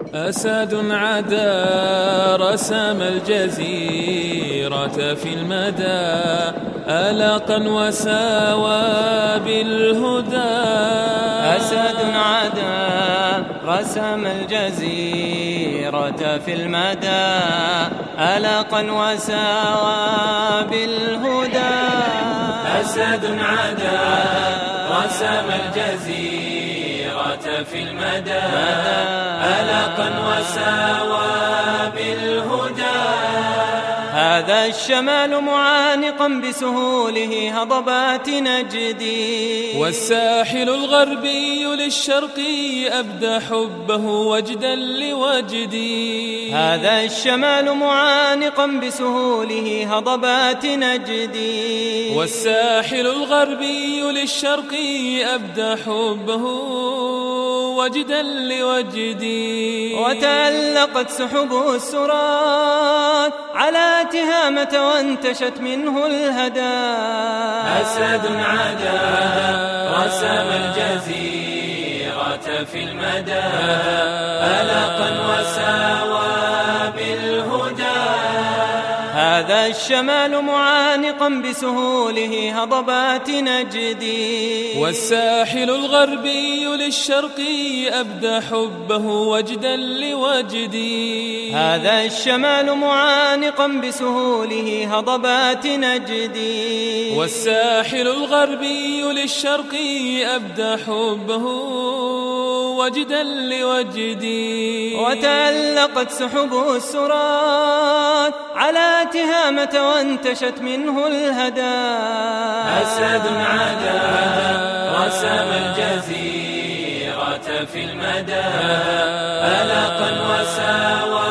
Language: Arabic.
أسد عدا رسم الجزيرة في المدى ألقا وساوى بالهدى. أسد عدا رسم الجزيرة في المدى ألقا وساوى بالهدى. أسد عدا رسم الجزيرة في المدى ألقا وساوى بالهدى. هذا الشمال معانقا بسهوله هضبات نجدي والساحل الغربي للشرقي أبدى حبه وجدا لوجدي. هذا الشمال معانقا بسهوله هضبات نجدي والساحل الغربي للشرقي أبدى حبه وجدا لوجدي. وتألقت سحبه السرات على تهامة وانتشت منه الهدى. أسد عدا رسم الجزيرة في المدى ألقا وساوى بالهدى. هذا الشمال معانقا بسهوله هضبات نجدي والساحل الغربي للشرقي أبدى حبه وجدا لوجدي. هذا الشمال معانقا بسهوله هضبات نجدي والساحل الغربي للشرقي أبدى حبه وجدا لوجدي. وتألقت سحبه السرات على تهامة وانتشت منه الهدى. أسد عدا رسم الجزيرة في المدى ألقا وساوى